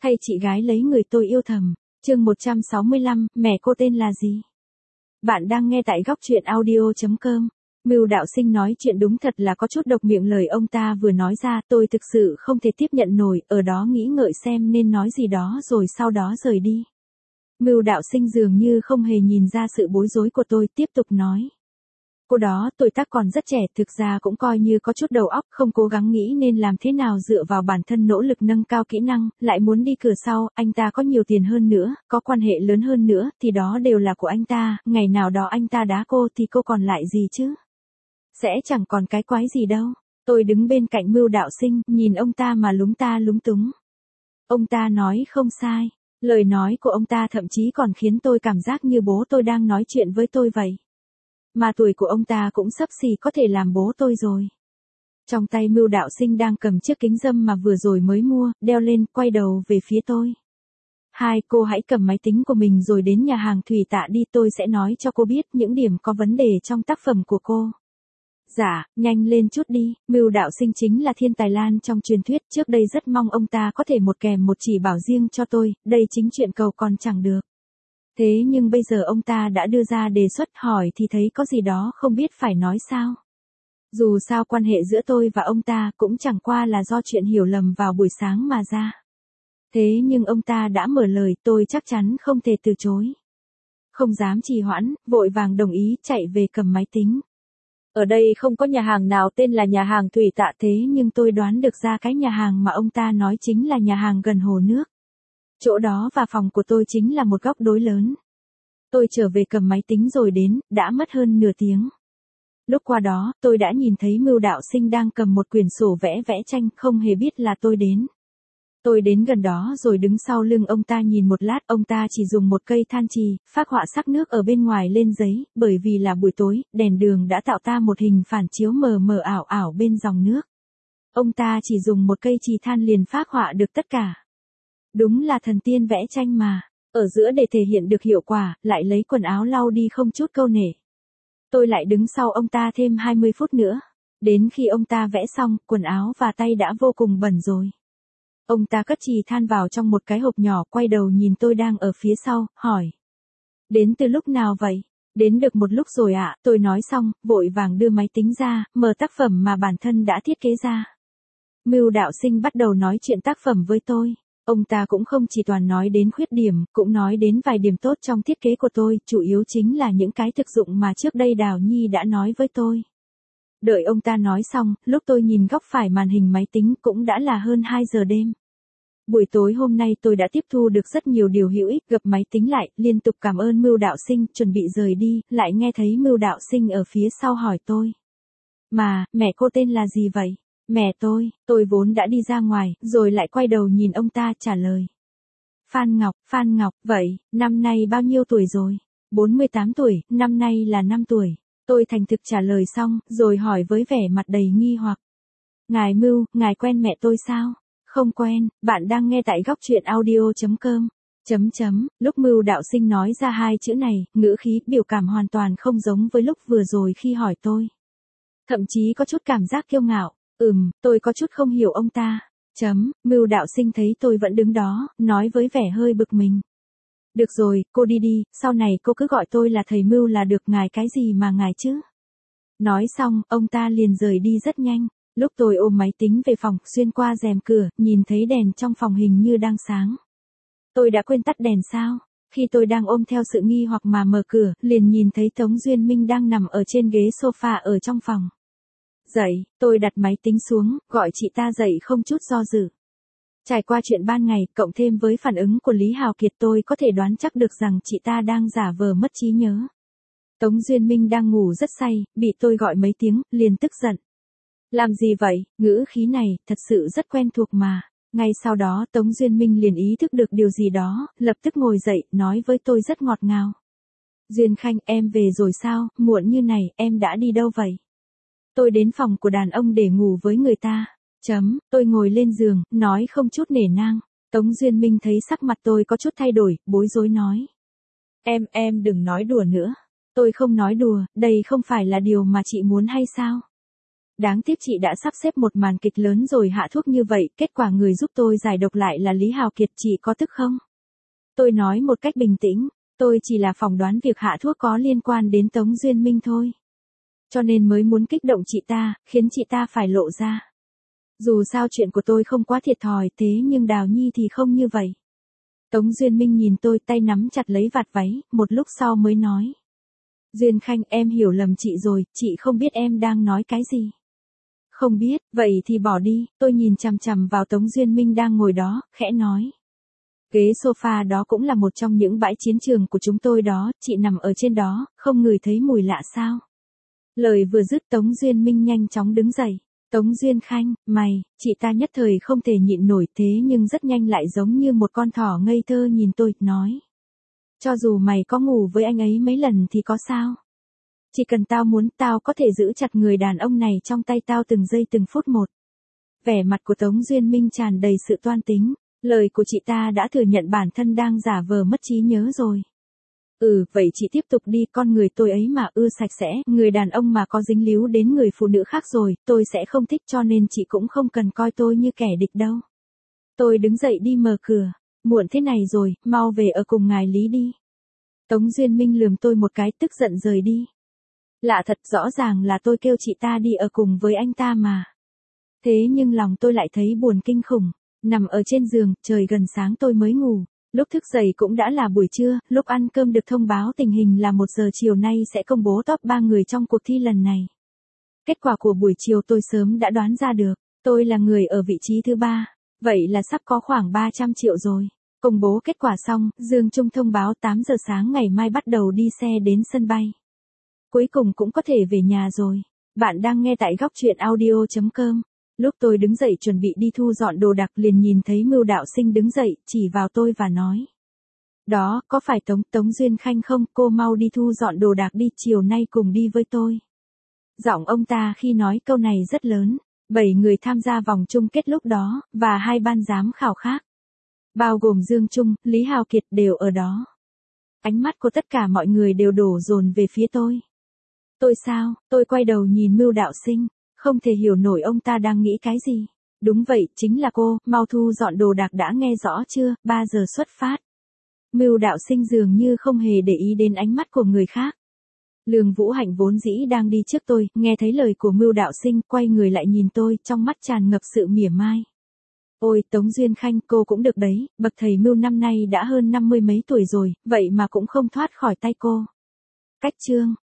Thay chị gái lấy người tôi yêu thầm. Chương 165, mẹ cô tên là gì? Bạn đang nghe tại góc truyện audio.com. Mưu Đạo Sinh nói chuyện đúng thật là có chút độc miệng, lời ông ta vừa nói ra tôi thực sự không thể tiếp nhận nổi, ở đó nghĩ ngợi xem nên nói gì đó rồi sau đó rời đi. Mưu Đạo Sinh dường như không hề nhìn ra sự bối rối của tôi, tiếp tục nói. Cô đó tuổi tác còn rất trẻ, thực ra cũng coi như có chút đầu óc, không cố gắng nghĩ nên làm thế nào dựa vào bản thân nỗ lực nâng cao kỹ năng, lại muốn đi cửa sau, anh ta có nhiều tiền hơn nữa, có quan hệ lớn hơn nữa, thì đó đều là của anh ta, ngày nào đó anh ta đá cô thì cô còn lại gì chứ? Sẽ chẳng còn cái quái gì đâu. Tôi đứng bên cạnh Mưu Đạo Sinh, nhìn ông ta mà lúng ta lúng túng. Ông ta nói không sai, lời nói của ông ta thậm chí còn khiến tôi cảm giác như bố tôi đang nói chuyện với tôi vậy. Mà tuổi của ông ta cũng xấp xỉ có thể làm bố tôi rồi. Trong tay Mưu Đạo Sinh đang cầm chiếc kính râm mà vừa rồi mới mua, đeo lên, quay đầu về phía tôi. Hai, cô hãy cầm máy tính của mình rồi đến nhà hàng Thủy Tạ đi, tôi sẽ nói cho cô biết những điểm có vấn đề trong tác phẩm của cô. Dạ, nhanh lên chút đi, Mưu Đạo Sinh chính là thiên tài Lan trong truyền thuyết, trước đây rất mong ông ta có thể một kèm một chỉ bảo riêng cho tôi, đây chính chuyện cầu còn chẳng được. Thế nhưng bây giờ ông ta đã đưa ra đề xuất, hỏi thì thấy có gì đó không biết phải nói sao. Dù sao quan hệ giữa tôi và ông ta cũng chẳng qua là do chuyện hiểu lầm vào buổi sáng mà ra. Thế nhưng ông ta đã mở lời, tôi chắc chắn không thể từ chối. Không dám trì hoãn, vội vàng đồng ý, chạy về cầm máy tính. Ở đây không có nhà hàng nào tên là nhà hàng Thủy Tạ, thế nhưng tôi đoán được ra cái nhà hàng mà ông ta nói chính là nhà hàng gần hồ nước. Chỗ đó và phòng của tôi chính là một góc đối lớn. Tôi trở về cầm máy tính rồi đến, đã mất hơn nửa tiếng. Lúc qua đó, tôi đã nhìn thấy Mưu Đạo Sinh đang cầm một quyển sổ vẽ tranh, không hề biết là tôi đến. Tôi đến gần đó rồi đứng sau lưng ông ta nhìn một lát, ông ta chỉ dùng một cây than chì, phác họa sắc nước ở bên ngoài lên giấy, bởi vì là buổi tối, đèn đường đã tạo ta một hình phản chiếu mờ mờ ảo ảo bên dòng nước. Ông ta chỉ dùng một cây chì than liền phác họa được tất cả. Đúng là thần tiên vẽ tranh mà, ở giữa để thể hiện được hiệu quả, lại lấy quần áo lau đi không chút câu nể. Tôi lại đứng sau ông ta thêm 20 phút nữa. Đến khi ông ta vẽ xong, quần áo và tay đã vô cùng bẩn rồi. Ông ta cất chì than vào trong một cái hộp nhỏ, quay đầu nhìn tôi đang ở phía sau, hỏi. Đến từ lúc nào vậy? Đến được một lúc rồi ạ, tôi nói xong, vội vàng đưa máy tính ra, mở tác phẩm mà bản thân đã thiết kế ra. Mưu Đạo Sinh bắt đầu nói chuyện tác phẩm với tôi. Ông ta cũng không chỉ toàn nói đến khuyết điểm, cũng nói đến vài điểm tốt trong thiết kế của tôi, chủ yếu chính là những cái thực dụng mà trước đây Đào Nhi đã nói với tôi. Đợi ông ta nói xong, lúc tôi nhìn góc phải màn hình máy tính cũng đã là hơn 2 giờ đêm. Buổi tối hôm nay tôi đã tiếp thu được rất nhiều điều hữu ích, gập máy tính lại, liên tục cảm ơn Mưu Đạo Sinh, chuẩn bị rời đi, lại nghe thấy Mưu Đạo Sinh ở phía sau hỏi tôi. Mà, mẹ cô tên là gì vậy? Mẹ tôi vốn đã đi ra ngoài, rồi lại quay đầu nhìn ông ta trả lời. Phan Ngọc, vậy, năm nay bao nhiêu tuổi rồi? 48 tuổi, năm nay là 5 tuổi. Tôi thành thực trả lời xong, rồi hỏi với vẻ mặt đầy nghi hoặc. Ngài Mưu, ngài quen mẹ tôi sao? Không quen, bạn đang nghe tại góc truyện audio.com. Lúc Mưu Đạo Sinh nói ra hai chữ này, ngữ khí, biểu cảm hoàn toàn không giống với lúc vừa rồi khi hỏi tôi. Thậm chí có chút cảm giác kiêu ngạo. Tôi có chút không hiểu ông ta. Mưu Đạo Sinh thấy tôi vẫn đứng đó, nói với vẻ hơi bực mình. Được rồi, cô đi đi, sau này cô cứ gọi tôi là thầy Mưu là được, ngài cái gì mà ngài chứ. Nói xong, ông ta liền rời đi rất nhanh. Lúc tôi ôm máy tính về phòng, xuyên qua rèm cửa, nhìn thấy đèn trong phòng hình như đang sáng. Tôi đã quên tắt đèn sao? Khi tôi đang ôm theo sự nghi hoặc mà mở cửa, liền nhìn thấy Tống Duyên Minh đang nằm ở trên ghế sofa ở trong phòng. Dậy, tôi đặt máy tính xuống, gọi chị ta dậy không chút do dự. Trải qua chuyện ban ngày, cộng thêm với phản ứng của Lý Hào Kiệt, tôi có thể đoán chắc được rằng chị ta đang giả vờ mất trí nhớ. Tống Duyên Minh đang ngủ rất say, bị tôi gọi mấy tiếng, liền tức giận. Làm gì vậy, ngữ khí này, thật sự rất quen thuộc mà. Ngay sau đó Tống Duyên Minh liền ý thức được điều gì đó, lập tức ngồi dậy, nói với tôi rất ngọt ngào. Duyên Khanh, em về rồi sao, muộn như này, em đã đi đâu vậy? Tôi đến phòng của đàn ông để ngủ với người ta. Tôi ngồi lên giường, nói không chút nể nang. Tống Duyên Minh thấy sắc mặt tôi có chút thay đổi, bối rối nói. Em đừng nói đùa nữa. Tôi không nói đùa, đây không phải là điều mà chị muốn hay sao? Đáng tiếc chị đã sắp xếp một màn kịch lớn rồi hạ thuốc như vậy, kết quả người giúp tôi giải độc lại là Lý Hào Kiệt, chị có tức không? Tôi nói một cách bình tĩnh, tôi chỉ là phỏng đoán việc hạ thuốc có liên quan đến Tống Duyên Minh thôi. Cho nên mới muốn kích động chị ta, khiến chị ta phải lộ ra. Dù sao chuyện của tôi không quá thiệt thòi thế nhưng Đào Nhi thì không như vậy. Tống Duyên Minh nhìn tôi tay nắm chặt lấy vạt váy, một lúc sau mới nói. Duyên Khanh, em hiểu lầm chị rồi, chị không biết em đang nói cái gì. Không biết, vậy thì bỏ đi, tôi nhìn chằm chằm vào Tống Duyên Minh đang ngồi đó, khẽ nói. Ghế sofa đó cũng là một trong những bãi chiến trường của chúng tôi đó, chị nằm ở trên đó, không ngửi thấy mùi lạ sao? Lời vừa dứt Tống Duyên Minh nhanh chóng đứng dậy. Tống Duyên Khanh, mày, chị ta nhất thời không thể nhịn nổi thế nhưng rất nhanh lại giống như một con thỏ ngây thơ nhìn tôi, nói. Cho dù mày có ngủ với anh ấy mấy lần thì có sao? Chỉ cần tao muốn tao có thể giữ chặt người đàn ông này trong tay tao từng giây từng phút một. Vẻ mặt của Tống Duyên Minh tràn đầy sự toan tính, lời của chị ta đã thừa nhận bản thân đang giả vờ mất trí nhớ rồi. Vậy chị tiếp tục đi, con người tôi ấy mà ưa sạch sẽ, người đàn ông mà có dính líu đến người phụ nữ khác rồi, tôi sẽ không thích cho nên chị cũng không cần coi tôi như kẻ địch đâu. Tôi đứng dậy đi mở cửa, muộn thế này rồi, mau về ở cùng ngài Lý đi. Tống Duyên Minh lườm tôi một cái tức giận rời đi. Lạ thật, rõ ràng là tôi kêu chị ta đi ở cùng với anh ta mà. Thế nhưng lòng tôi lại thấy buồn kinh khủng, nằm ở trên giường, trời gần sáng tôi mới ngủ. Lúc thức dậy cũng đã là buổi trưa, lúc ăn cơm được thông báo tình hình là 1 giờ chiều nay sẽ công bố top 3 người trong cuộc thi lần này. Kết quả của buổi chiều tôi sớm đã đoán ra được, tôi là người ở vị trí thứ 3, vậy là sắp có khoảng 300 triệu rồi. Công bố kết quả xong, Dương Trung thông báo 8 giờ sáng ngày mai bắt đầu đi xe đến sân bay. Cuối cùng cũng có thể về nhà rồi. Bạn đang nghe tại góc truyện audio.com. Lúc tôi đứng dậy chuẩn bị đi thu dọn đồ đạc liền nhìn thấy Mưu Đạo Sinh đứng dậy, chỉ vào tôi và nói. Đó, có phải Tống Duyên Khanh không, cô mau đi thu dọn đồ đạc đi, chiều nay cùng đi với tôi. Giọng ông ta khi nói câu này rất lớn, 7 người tham gia vòng chung kết lúc đó, và 2 ban giám khảo khác. Bao gồm Dương Trung, Lý Hào Kiệt đều ở đó. Ánh mắt của tất cả mọi người đều đổ dồn về phía tôi. Tôi sao, tôi quay đầu nhìn Mưu Đạo Sinh. Không thể hiểu nổi ông ta đang nghĩ cái gì. Đúng vậy, chính là cô, mau thu dọn đồ đạc đã nghe rõ chưa, 3 giờ xuất phát. Mưu Đạo Sinh dường như không hề để ý đến ánh mắt của người khác. Lương Vũ Hạnh vốn dĩ đang đi trước tôi, nghe thấy lời của Mưu Đạo Sinh, quay người lại nhìn tôi, trong mắt tràn ngập sự mỉa mai. Ôi, Tống Duyên Khanh, cô cũng được đấy, bậc thầy Mưu năm nay đã hơn 50 mấy tuổi rồi, vậy mà cũng không thoát khỏi tay cô. Cách chương